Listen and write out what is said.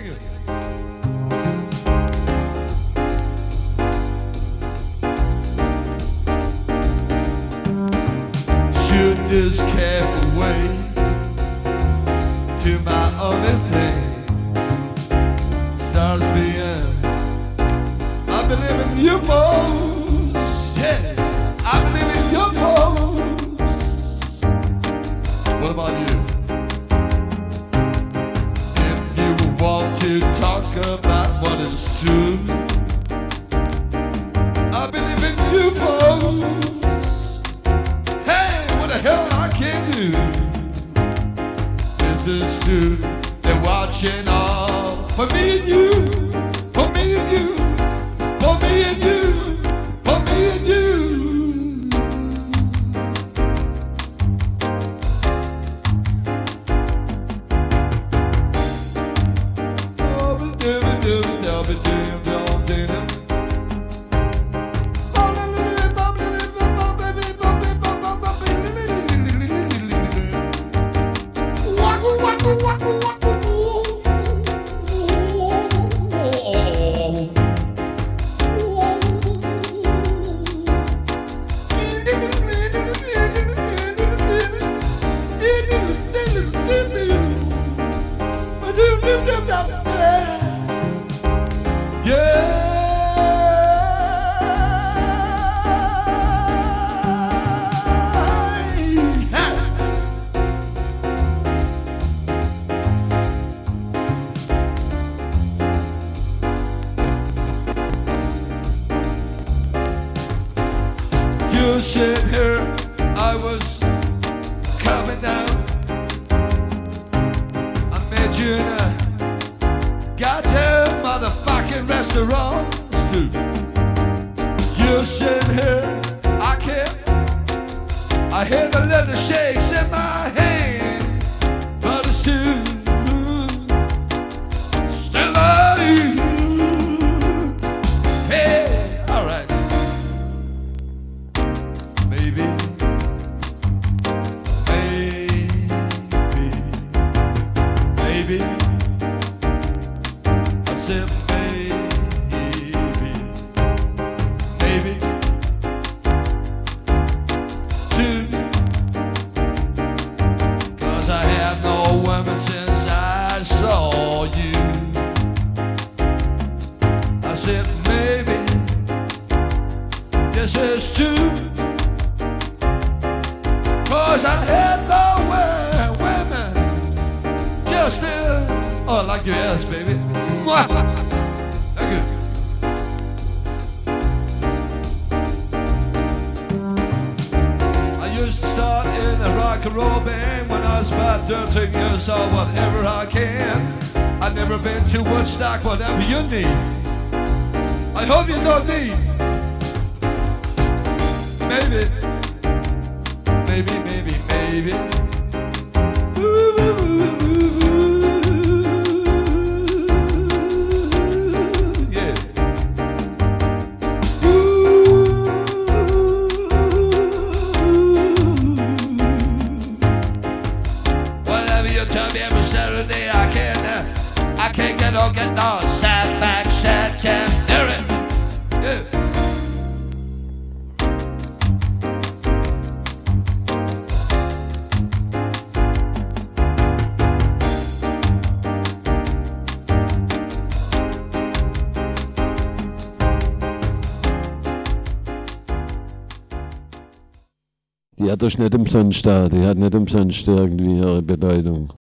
it. Should this cat away to my only thing? Stars being, I believe in UFOs. Yeah, I believe in UFOs. What about you? If you want to talk about what is true, I believe in UFOs. Hey, what the hell I can do? This is true. They're watching all for me and you, for me and you, for me and you, for me and you. You said here I was coming down. I met you in a goddamn motherfucking restaurant too. You said here I can't. I hear the little shakes in my hand, but it's too still love you. Hey, all right. Maybe, I said maybe, two, 'cause I have no women since I saw you. I said maybe, this is two. 'Cause I had no women, just oh, like your ass, baby. Thank you. I used to start in a rock and roll band when I was about 13 years old. Whatever I can, I've never been to Woodstock. Whatever you need, I hope you don't need. Maybe. Yeah. Whatever you tell me every Saturday, I can't get no sad back, sad chest. Hear it. Yeah. Die hat doch nicht umsonst da, die hat nicht umsonst irgendwie ihre Bedeutung.